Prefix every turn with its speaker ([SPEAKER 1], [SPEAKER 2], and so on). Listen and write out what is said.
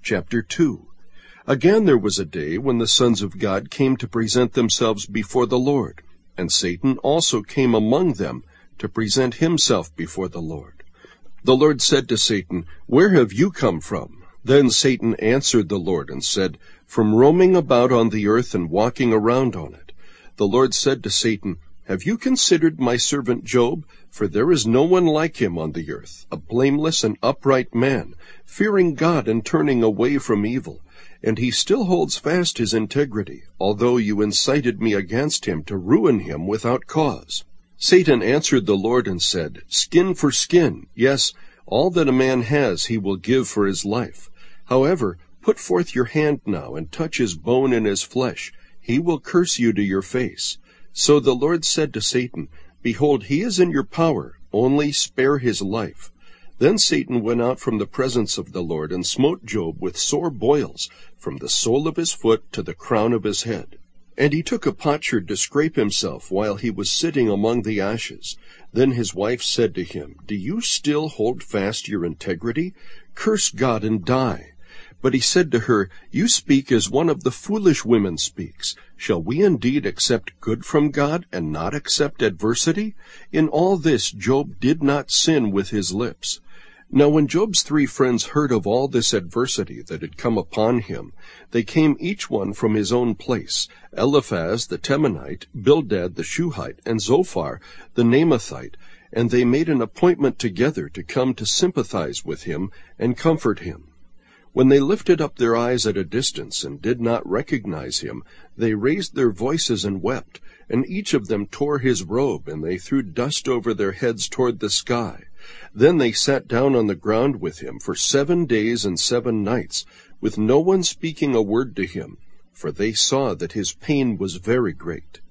[SPEAKER 1] Chapter 2. Again there was a day when the sons of God came to present themselves before the Lord, and Satan also came among them to present himself before the Lord. The Lord said to Satan, "Where have you come from?" Then Satan answered the Lord and said, "From roaming about on the earth and walking around on it." The Lord said to Satan, "Have you considered my servant Job? For there is no one like him on the earth, a blameless and upright man, fearing God and turning away from evil. And he still holds fast his integrity, although you incited me against him to ruin him without cause." Satan answered the Lord and said, "Skin for skin, yes, all that a man has he will give for his life. However, put forth your hand now and touch his bone and his flesh. He will curse you to your face." So the Lord said to Satan, "Behold, he is in your power, only spare his life." Then Satan went out from the presence of the Lord and smote Job with sore boils, from the sole of his foot to the crown of his head. And he took a potsherd to scrape himself while he was sitting among the ashes. Then his wife said to him, "Do you still hold fast your integrity? Curse God and die." But he said to her, "You speak as one of the foolish women speaks. Shall we indeed accept good from God and not accept adversity? In all this Job did not sin with his lips." Now when Job's 3 friends heard of all this adversity that had come upon him, they came each one from his own place, Eliphaz the Temanite, Bildad the Shuhite, and Zophar the Naamathite, and they made an appointment together to come to sympathize with him and comfort him. When they lifted up their eyes at a distance and did not recognize him, they raised their voices and wept, and each of them tore his robe, and they threw dust over their heads toward the sky. Then they sat down on the ground with him for 7 days and 7 nights, with no one speaking a word to him, for they saw that his pain was very great.